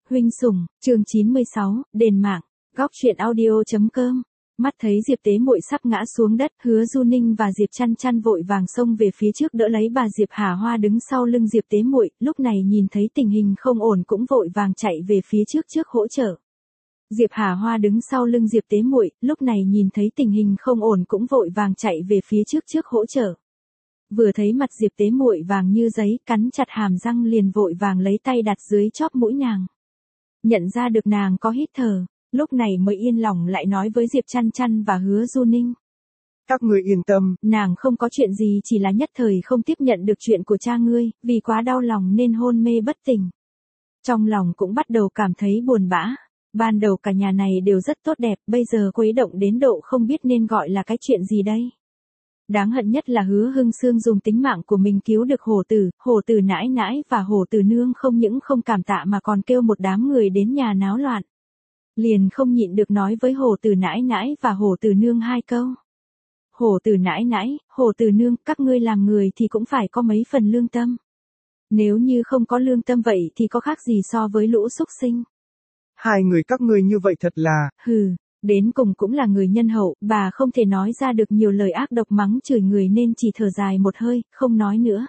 Huynh sủng, chương 96, đền mạng, góc truyện audio.com. Mắt thấy Diệp Tế Muội sắp ngã xuống đất, Hứa Du Ninh và Diệp Chăn Chăn vội vàng xông về phía trước đỡ lấy bà Diệp Hà Hoa đứng sau lưng Diệp Tế Muội, lúc này nhìn thấy tình hình không ổn cũng vội vàng chạy về phía trước hỗ trợ. Diệp Hà Hoa đứng sau lưng Diệp Tế Muội, lúc này nhìn thấy tình hình không ổn cũng vội vàng chạy về phía trước hỗ trợ. Vừa thấy mặt Diệp Tế Muội vàng như giấy, cắn chặt hàm răng liền vội vàng lấy tay đặt dưới chóp mũi nàng. Nhận ra được nàng có hít thở, lúc này mới yên lòng lại nói với Diệp Chăn Chăn và Hứa Du Ninh. Các ngươi yên tâm, nàng không có chuyện gì, chỉ là nhất thời không tiếp nhận được chuyện của cha ngươi, vì quá đau lòng nên hôn mê bất tỉnh. Trong lòng cũng bắt đầu cảm thấy buồn bã. Ban đầu cả nhà này đều rất tốt đẹp, bây giờ quấy động đến độ không biết nên gọi là cái chuyện gì đây. Đáng hận nhất là Hứa Hưng Sương dùng tính mạng của mình cứu được Hổ Tử nãi nãi và Hổ Tử nương không những không cảm tạ mà còn kêu một đám người đến nhà náo loạn. Liền không nhịn được nói với Hổ Tử nãi nãi và Hổ Tử nương hai câu. Hổ Tử nãi nãi, Hổ Tử nương, các ngươi làm người thì cũng phải có mấy phần lương tâm. Nếu như không có lương tâm vậy thì có khác gì so với lũ súc sinh. Hai người các ngươi như vậy thật là... Hừ. Đến cùng cũng là người nhân hậu, bà không thể nói ra được nhiều lời ác độc mắng chửi người nên chỉ thở dài một hơi, không nói nữa.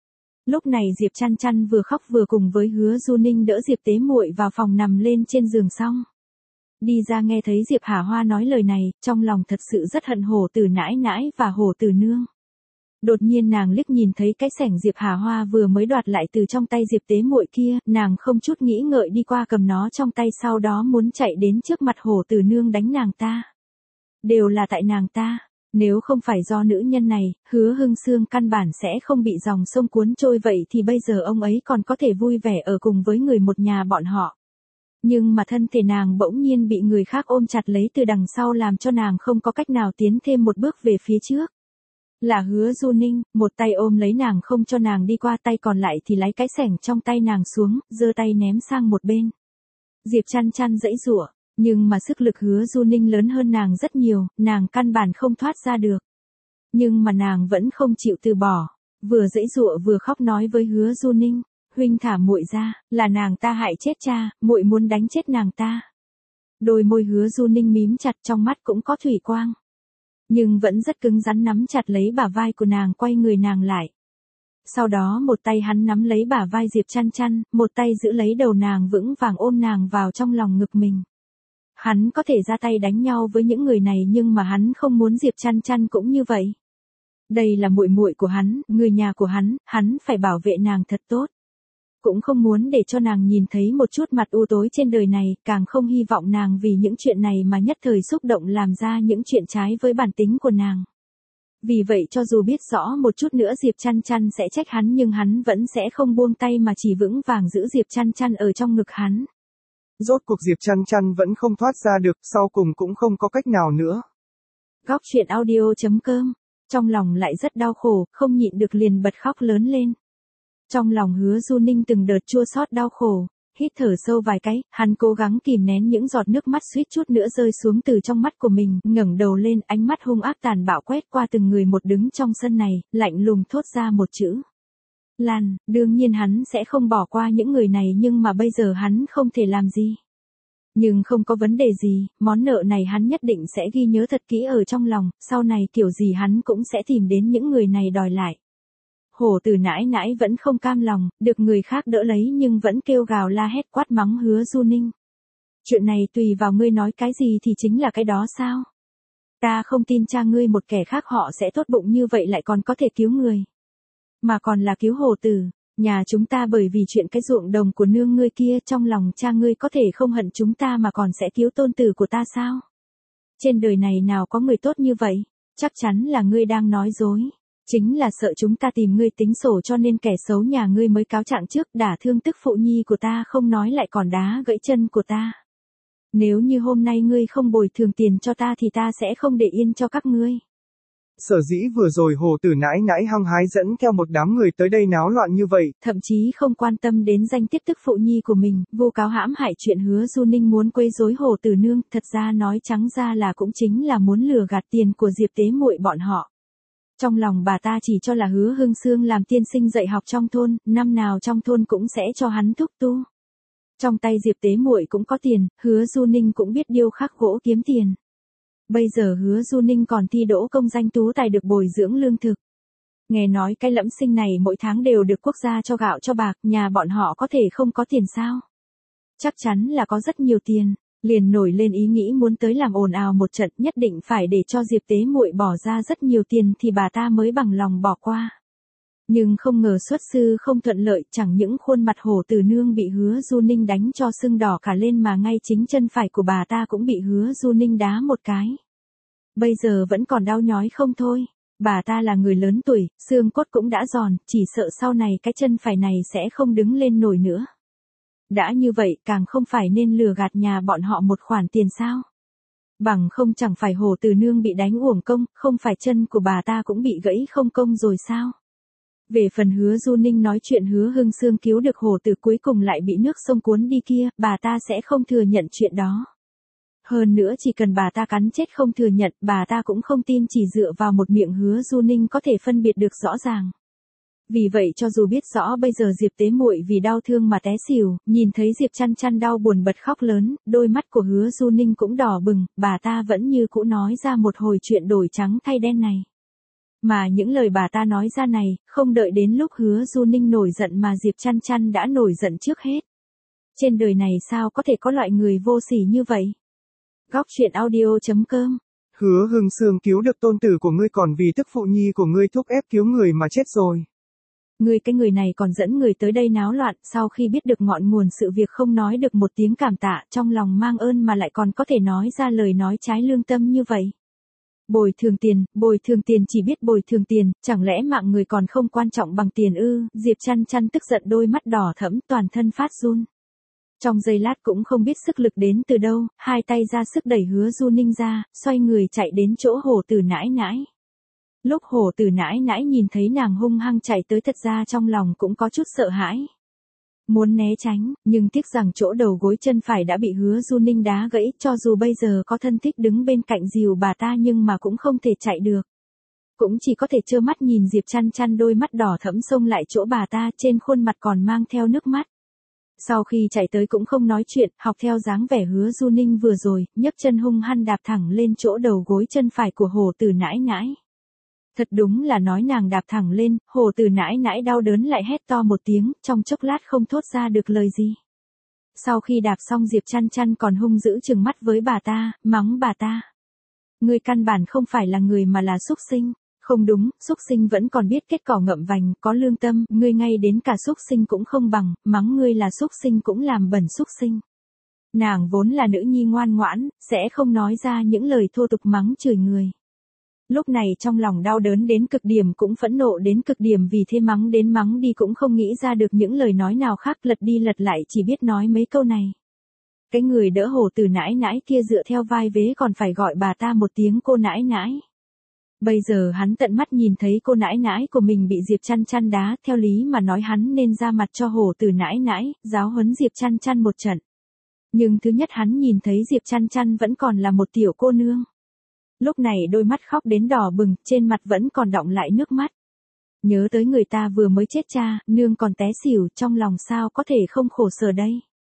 Lúc này Diệp Chăn Chăn vừa khóc vừa cùng với Hứa Du Ninh đỡ Diệp Tế Muội vào phòng nằm lên trên giường xong. Đi ra nghe thấy Diệp Hà Hoa nói lời này, trong lòng thật sự rất hận Hổ Tử nãi nãi và Hổ Tử nương. Đột nhiên nàng liếc nhìn thấy cái xẻng Diệp Hà Hoa vừa mới đoạt lại từ trong tay Diệp Tế Muội kia, nàng không chút nghĩ ngợi đi qua cầm nó trong tay, sau đó muốn chạy đến trước mặt Hổ Tử nương đánh nàng ta. Đều là tại nàng ta, nếu không phải do nữ nhân này, Hứa Hưng Sương căn bản sẽ không bị dòng sông cuốn trôi, vậy thì bây giờ ông ấy còn có thể vui vẻ ở cùng với người một nhà bọn họ. Nhưng mà thân thể nàng bỗng nhiên bị người khác ôm chặt lấy từ đằng sau làm cho nàng không có cách nào tiến thêm một bước về phía trước. Là Hứa Du Ninh, một tay ôm lấy nàng không cho nàng đi qua, tay còn lại thì lấy cái xẻng trong tay nàng xuống, giơ tay ném sang một bên. Diệp Chăn Chăn giãy giụa, nhưng mà sức lực Hứa Du Ninh lớn hơn nàng rất nhiều, nàng căn bản không thoát ra được. Nhưng mà nàng vẫn không chịu từ bỏ, vừa giãy giụa vừa khóc nói với Hứa Du Ninh, huynh thả muội ra, là nàng ta hại chết cha, muội muốn đánh chết nàng ta. Đôi môi Hứa Du Ninh mím chặt, trong mắt cũng có thủy quang. Nhưng vẫn rất cứng rắn nắm chặt lấy bả vai của nàng, quay người nàng lại. Sau đó một tay hắn nắm lấy bả vai Diệp Chăn Chăn, một tay giữ lấy đầu nàng vững vàng ôm nàng vào trong lòng ngực mình. Hắn có thể ra tay đánh nhau với những người này nhưng mà hắn không muốn Diệp Chăn Chăn cũng như vậy. Đây là muội muội của hắn, người nhà của hắn phải bảo vệ nàng thật tốt. Cũng không muốn để cho nàng nhìn thấy một chút mặt u tối trên đời này, càng không hy vọng nàng vì những chuyện này mà nhất thời xúc động làm ra những chuyện trái với bản tính của nàng. Vì vậy cho dù biết rõ một chút nữa Diệp Chăn Chăn sẽ trách hắn nhưng hắn vẫn sẽ không buông tay mà chỉ vững vàng giữ Diệp Chăn Chăn ở trong ngực hắn. Rốt cuộc Diệp Chăn Chăn vẫn không thoát ra được, sau cùng cũng không có cách nào nữa. Góc truyện audio.com, trong lòng lại rất đau khổ, không nhịn được liền bật khóc lớn lên. Trong lòng Hứa Du Ninh từng đợt chua xót đau khổ, hít thở sâu vài cái, hắn cố gắng kìm nén những giọt nước mắt suýt chút nữa rơi xuống từ trong mắt của mình, ngẩng đầu lên, ánh mắt hung ác tàn bạo quét qua từng người một đứng trong sân này, lạnh lùng thốt ra một chữ. Lan, đương nhiên hắn sẽ không bỏ qua những người này nhưng mà bây giờ hắn không thể làm gì. Nhưng không có vấn đề gì, món nợ này hắn nhất định sẽ ghi nhớ thật kỹ ở trong lòng, sau này kiểu gì hắn cũng sẽ tìm đến những người này đòi lại. Hổ Tử nãi nãi vẫn không cam lòng, được người khác đỡ lấy nhưng vẫn kêu gào la hét quát mắng Hứa Du Ninh. Chuyện này tùy vào ngươi nói cái gì thì chính là cái đó sao? Ta không tin cha ngươi một kẻ khác họ sẽ tốt bụng như vậy lại còn có thể cứu người. Mà còn là cứu Hổ Tử, nhà chúng ta bởi vì chuyện cái ruộng đồng của nương ngươi kia, trong lòng cha ngươi có thể không hận chúng ta mà còn sẽ cứu tôn tử của ta sao? Trên đời này nào có người tốt như vậy, chắc chắn là ngươi đang nói dối. Chính là sợ chúng ta tìm ngươi tính sổ cho nên kẻ xấu nhà ngươi mới cáo trạng trước, đả thương tức phụ nhi của ta không nói lại còn đá gãy chân của ta. Nếu như hôm nay ngươi không bồi thường tiền cho ta thì ta sẽ không để yên cho các ngươi. Sở dĩ vừa rồi Hổ Tử nãi nãi hăng hái dẫn theo một đám người tới đây náo loạn như vậy, thậm chí không quan tâm đến danh tiết tức phụ nhi của mình, vu cáo hãm hại chuyện Hứa Du Ninh muốn quấy rối Hổ Tử nương, thật ra nói trắng ra là cũng chính là muốn lừa gạt tiền của Diệp Tế Muội bọn họ. Trong lòng bà ta chỉ cho là Hứa Hưng Sương làm tiên sinh dạy học trong thôn, năm nào trong thôn cũng sẽ cho hắn thúc tu. Trong tay Diệp Tế Muội cũng có tiền, Hứa Du Ninh cũng biết điêu khắc gỗ kiếm tiền. Bây giờ Hứa Du Ninh còn thi đỗ công danh tú tài được bồi dưỡng lương thực. Nghe nói cái Lẫm Sinh này mỗi tháng đều được quốc gia cho gạo cho bạc, nhà bọn họ có thể không có tiền sao? Chắc chắn là có rất nhiều tiền, liền nổi lên ý nghĩ muốn tới làm ồn ào một trận, nhất định phải để cho Diệp Tế Muội bỏ ra rất nhiều tiền thì bà ta mới bằng lòng bỏ qua. Nhưng không ngờ xuất sư không thuận lợi, chẳng những khuôn mặt Hổ Tử Nương bị Hứa Du Ninh đánh cho sưng đỏ cả lên mà ngay chính chân phải của bà ta cũng bị Hứa Du Ninh đá một cái. Bây giờ vẫn còn đau nhói không thôi. Bà ta là người lớn tuổi, xương cốt cũng đã giòn, chỉ sợ sau này cái chân phải này sẽ không đứng lên nổi nữa. Đã như vậy càng không phải nên lừa gạt nhà bọn họ một khoản tiền sao. Bằng không chẳng phải Hổ Tử Nương bị đánh uổng công, không phải chân của bà ta cũng bị gãy không công rồi sao. Về phần Hứa Du Ninh nói chuyện Hứa Hưng Sương cứu được Hổ Tử cuối cùng lại bị nước sông cuốn đi kia, bà ta sẽ không thừa nhận chuyện đó. Hơn nữa chỉ cần bà ta cắn chết không thừa nhận, bà ta cũng không tin chỉ dựa vào một miệng Hứa Du Ninh có thể phân biệt được rõ ràng. Vì vậy cho dù biết rõ bây giờ Diệp Tế Muội vì đau thương mà té xỉu, nhìn thấy Diệp Chăn Chăn đau buồn bật khóc lớn, đôi mắt của Hứa Du Ninh cũng đỏ bừng, bà ta vẫn như cũ nói ra một hồi chuyện đổi trắng thay đen này. Mà những lời bà ta nói ra này, không đợi đến lúc Hứa Du Ninh nổi giận mà Diệp Chăn Chăn đã nổi giận trước hết. Trên đời này sao có thể có loại người vô sỉ như vậy? Góc truyện audio.com. Hứa Hưng Sương cứu được tôn tử của ngươi còn vì tức phụ nhi của ngươi thúc ép cứu người mà chết rồi. Ngươi cái người này còn dẫn người tới đây náo loạn, sau khi biết được ngọn nguồn sự việc không nói được một tiếng cảm tạ, trong lòng mang ơn mà lại còn có thể nói ra lời nói trái lương tâm như vậy. Bồi thường tiền chỉ biết bồi thường tiền, chẳng lẽ mạng người còn không quan trọng bằng tiền ư? Diệp Chăn Chăn tức giận đôi mắt đỏ thẫm, toàn thân phát run. Trong giây lát cũng không biết sức lực đến từ đâu, hai tay ra sức đẩy Hứa Du Ninh ra, xoay người chạy đến chỗ Hổ Tử nãi nãi. Lúc Hổ Tử nãi nãi nhìn thấy nàng hung hăng chạy tới thật ra trong lòng cũng có chút sợ hãi. Muốn né tránh, nhưng tiếc rằng chỗ đầu gối chân phải đã bị Hứa Du Ninh đá gãy, cho dù bây giờ có thân thích đứng bên cạnh dìu bà ta nhưng mà cũng không thể chạy được. Cũng chỉ có thể trơ mắt nhìn Diệp Chăn Chăn đôi mắt đỏ thẫm xông lại chỗ bà ta, trên khuôn mặt còn mang theo nước mắt. Sau khi chạy tới cũng không nói chuyện, học theo dáng vẻ Hứa Du Ninh vừa rồi, nhấc chân hung hăng đạp thẳng lên chỗ đầu gối chân phải của Hổ Tử nãi nãi. Thật đúng là nói nàng đạp thẳng lên, Hổ Tử nãi nãi đau đớn lại hét to một tiếng, trong chốc lát không thốt ra được lời gì. Sau khi đạp xong Diệp Chăn Chăn còn hung dữ trừng mắt với bà ta, mắng bà ta. Ngươi căn bản không phải là người mà là súc sinh. Không đúng, súc sinh vẫn còn biết kết cỏ ngậm vành, có lương tâm, ngươi ngay đến cả súc sinh cũng không bằng, mắng ngươi là súc sinh cũng làm bẩn súc sinh. Nàng vốn là nữ nhi ngoan ngoãn, sẽ không nói ra những lời thô tục mắng chửi người. Lúc này trong lòng đau đớn đến cực điểm cũng phẫn nộ đến cực điểm, vì thế mắng đến mắng đi cũng không nghĩ ra được những lời nói nào khác, lật đi lật lại chỉ biết nói mấy câu này. Cái người đỡ Hổ Tử nãi nãi kia dựa theo vai vế còn phải gọi bà ta một tiếng cô nãi nãi. Bây giờ hắn tận mắt nhìn thấy cô nãi nãi của mình bị Diệp Chăn Chăn đá, theo lý mà nói hắn nên ra mặt cho Hổ Tử nãi nãi, giáo huấn Diệp Chăn Chăn một trận. Nhưng thứ nhất hắn nhìn thấy Diệp Chăn Chăn vẫn còn là một tiểu cô nương. Lúc này đôi mắt khóc đến đỏ bừng, trên mặt vẫn còn đọng lại nước mắt. Nhớ tới người ta vừa mới chết cha, nương còn té xỉu, trong lòng sao có thể không khổ sở đây.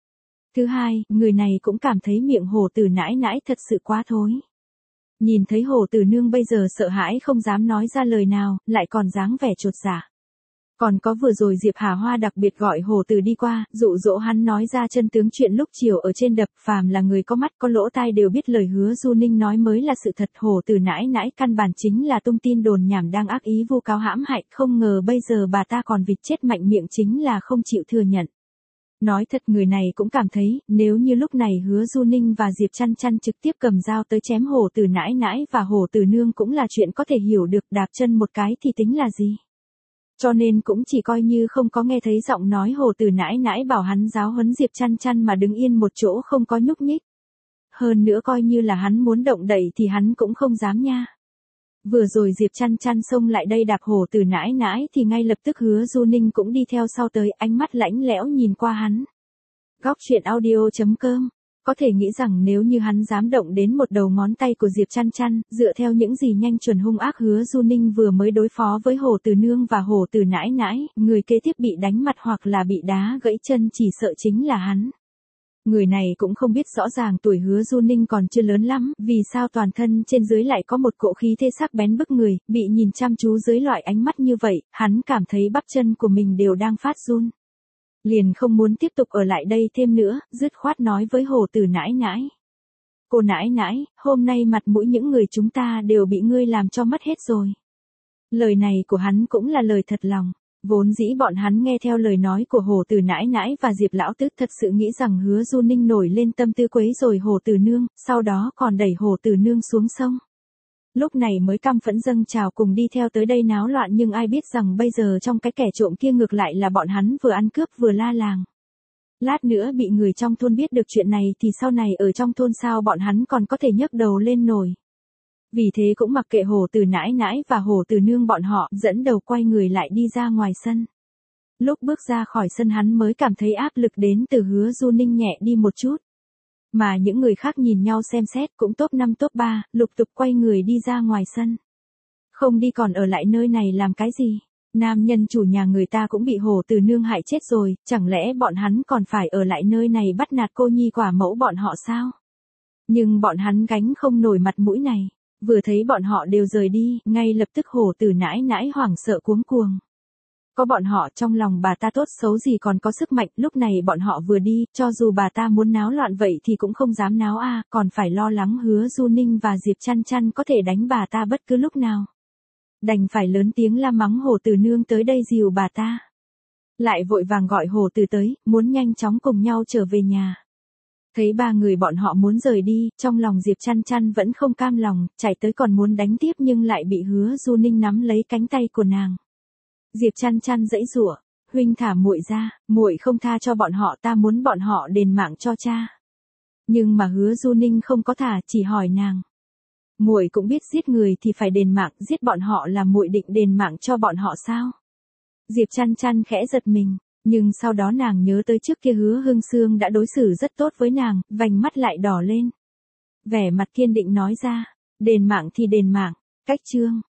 Thứ hai, người này cũng cảm thấy miệng Hổ Tử nãi nãi thật sự quá thối. Nhìn thấy Hổ Tử nương bây giờ sợ hãi không dám nói ra lời nào, lại còn dáng vẻ chột dạ. Còn có vừa rồi Diệp Hà Hoa đặc biệt gọi Hổ Tử đi qua, dụ dỗ hắn nói ra chân tướng chuyện lúc chiều ở trên đập, phàm là người có mắt có lỗ tai đều biết lời Hứa Du Ninh nói mới là sự thật. Hổ Tử nãi nãi căn bản chính là tung tin đồn nhảm đang ác ý vu cáo hãm hại, không ngờ bây giờ bà ta còn vịt chết mạnh miệng chính là không chịu thừa nhận. Nói thật người này cũng cảm thấy, nếu như lúc này Hứa Du Ninh và Diệp Chăn Chăn trực tiếp cầm dao tới chém Hổ Tử nãi nãi và Hổ Tử nương cũng là chuyện có thể hiểu được, đạp chân một cái thì tính là gì. Cho nên cũng chỉ coi như không có nghe thấy giọng nói Hổ Tử nãi nãi bảo hắn giáo huấn Diệp Chăn Chăn mà đứng yên một chỗ không có nhúc nhích. Hơn nữa coi như là hắn muốn động đậy thì hắn cũng không dám nha. Vừa rồi Diệp Chăn Chăn xông lại đây đạp Hổ Tử nãi nãi thì ngay lập tức Hứa Du Ninh cũng đi theo sau tới, ánh mắt lãnh lẽo nhìn qua hắn. Góc truyện audio.com. Có thể nghĩ rằng nếu như hắn dám động đến một đầu ngón tay của Diệp Chăn Chăn, dựa theo những gì nhanh chuẩn hung ác Hứa Du Ninh vừa mới đối phó với Hổ Tử nương và Hổ Tử nãi nãi, người kế tiếp bị đánh mặt hoặc là bị đá gãy chân chỉ sợ chính là hắn. Người này cũng không biết rõ ràng tuổi Hứa Du Ninh còn chưa lớn lắm, vì sao toàn thân trên dưới lại có một cỗ khí thế sắc bén bức người, bị nhìn chăm chú dưới loại ánh mắt như vậy, hắn cảm thấy bắp chân của mình đều đang phát run. Liền không muốn tiếp tục ở lại đây thêm nữa, dứt khoát nói với Hồ Tử nãi nãi. Cô nãi nãi, hôm nay mặt mũi những người chúng ta đều bị ngươi làm cho mất hết rồi. Lời này của hắn cũng là lời thật lòng. Vốn dĩ bọn hắn nghe theo lời nói của Hồ Tử nãi nãi và Diệp lão tứ thật sự nghĩ rằng Hứa Du Ninh nổi lên tâm tư quấy rồi Hồ Tử nương, sau đó còn đẩy Hồ Tử nương xuống sông. Lúc này mới căm phẫn dâng trào cùng đi theo tới đây náo loạn, nhưng ai biết rằng bây giờ trong cái kẻ trộm kia ngược lại là bọn hắn vừa ăn cướp vừa la làng. Lát nữa bị người trong thôn biết được chuyện này thì sau này ở trong thôn sao bọn hắn còn có thể nhấc đầu lên nổi. Vì thế cũng mặc kệ Hồ Tử nãi nãi và Hồ Tử nương bọn họ, dẫn đầu quay người lại đi ra ngoài sân. Lúc bước ra khỏi sân hắn mới cảm thấy áp lực đến từ Hứa Du Ninh nhẹ đi một chút. Mà những người khác nhìn nhau xem xét cũng top 5 top 3, lục tục quay người đi ra ngoài sân. Không đi còn ở lại nơi này làm cái gì? Nam nhân chủ nhà người ta cũng bị Hồ Tử nương hại chết rồi, chẳng lẽ bọn hắn còn phải ở lại nơi này bắt nạt cô nhi quả mẫu bọn họ sao? Nhưng bọn hắn gánh không nổi mặt mũi này. Vừa thấy bọn họ đều rời đi, ngay lập tức Hồ Tử nãi nãi hoảng sợ cuống cuồng. Có bọn họ trong lòng bà ta tốt xấu gì còn có sức mạnh, lúc này bọn họ vừa đi, cho dù bà ta muốn náo loạn vậy thì cũng không dám náo còn phải lo lắng Hứa Du Ninh và Diệp Chăn Chăn có thể đánh bà ta bất cứ lúc nào. Đành phải lớn tiếng la mắng Hồ Tử nương tới đây dìu bà ta. Lại vội vàng gọi Hồ Tử tới, muốn nhanh chóng cùng nhau trở về nhà. Thấy ba người bọn họ muốn rời đi, trong lòng Diệp Chăn Chăn vẫn không cam lòng, chạy tới còn muốn đánh tiếp nhưng lại bị Hứa Du Ninh nắm lấy cánh tay của nàng. Diệp Chăn Chăn giãy giụa, huynh thả muội ra, muội không tha cho bọn họ, ta muốn bọn họ đền mạng cho cha. Nhưng mà Hứa Du Ninh không có thả, chỉ hỏi nàng. Muội cũng biết giết người thì phải đền mạng, giết bọn họ là muội định đền mạng cho bọn họ sao? Diệp Chăn Chăn khẽ giật mình. Nhưng sau đó nàng nhớ tới trước kia Hứa Hưng Sương đã đối xử rất tốt với nàng, vành mắt lại đỏ lên. Vẻ mặt kiên định nói ra, đền mạng thì đền mạng, cách chương.